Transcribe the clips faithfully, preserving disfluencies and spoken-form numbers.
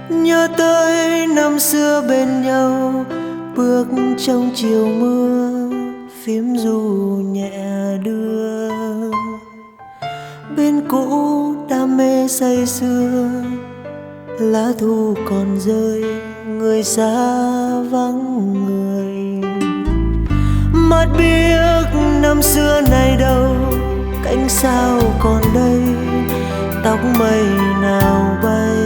Nhớ tới năm xưa bên nhau, bước trong chiều mưa, phím ru nhẹ đưa. Bên cũ đam mê say sưa, lá thu còn rơi, người xa vắng người. Mắt biết năm xưa này đâu, cánh sao còn đây, tóc mây nào bay.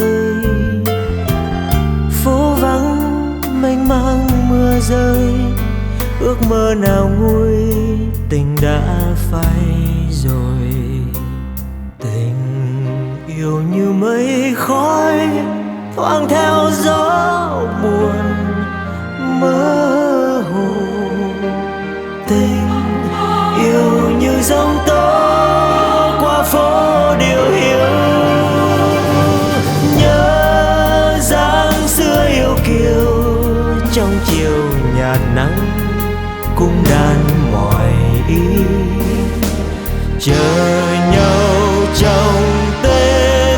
Phố vắng mênh mang mưa rơi, ước mơ nào nguôi, tình đã phai rồi. Tình yêu như mây khói thoáng theo gió buồn mơ hồ. Tình yêu như giông tố qua phố điều hiu. Nhớ dáng xưa yêu kiều trong chiều nhạt nắng, cung đàn mỏi ý chờ nhau trong tê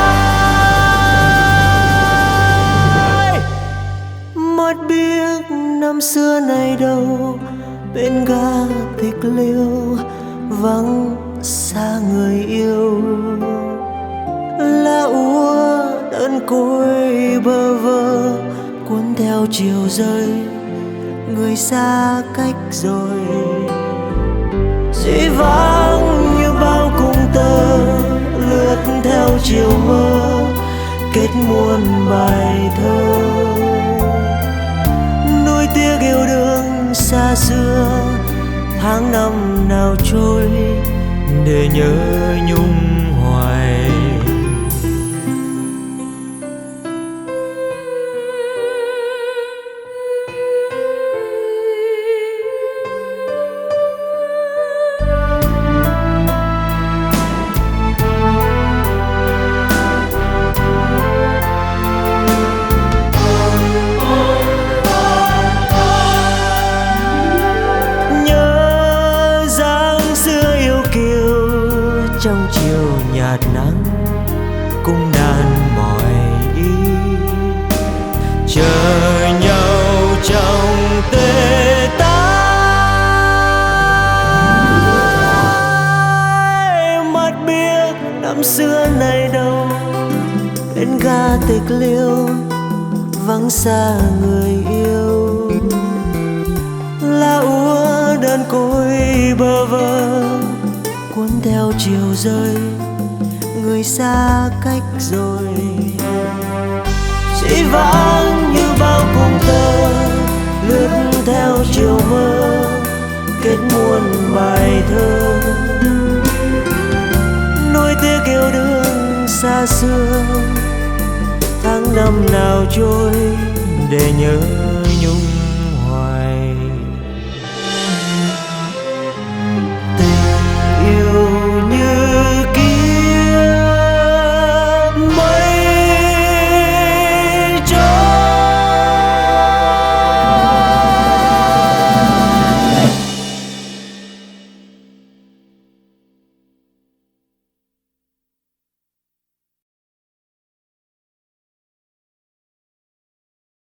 tái. Mắt biết năm xưa này đâu, bên ga tịch liêu vắng xa người yêu. Lá úa đơn côi bơ vơ cuốn theo chiều rơi, người xa cách rồi. Dĩ vãng như bao cung tơ lướt theo chiều mơ, kết muôn bài thơ. Nuối tiếc yêu đương xa xưa, tháng năm nào trôi để nhớ nhung hoài. Trong chiều nhạt nắng, cung đàn mỏi ý chờ nhau trong tê tái. Mắt biết năm xưa này đâu, bên ga tịch liêu vắng xa người yêu. Lá úa đơn côi bơ vơ cuốn theo chiều rơi, người xa cách rồi. Dĩ vãng như bao cung tơ lướt theo chiều mơ, kết muôn bài thơ. Nuối tiếc yêu đương xa xưa, tháng năm nào trôi để nhớ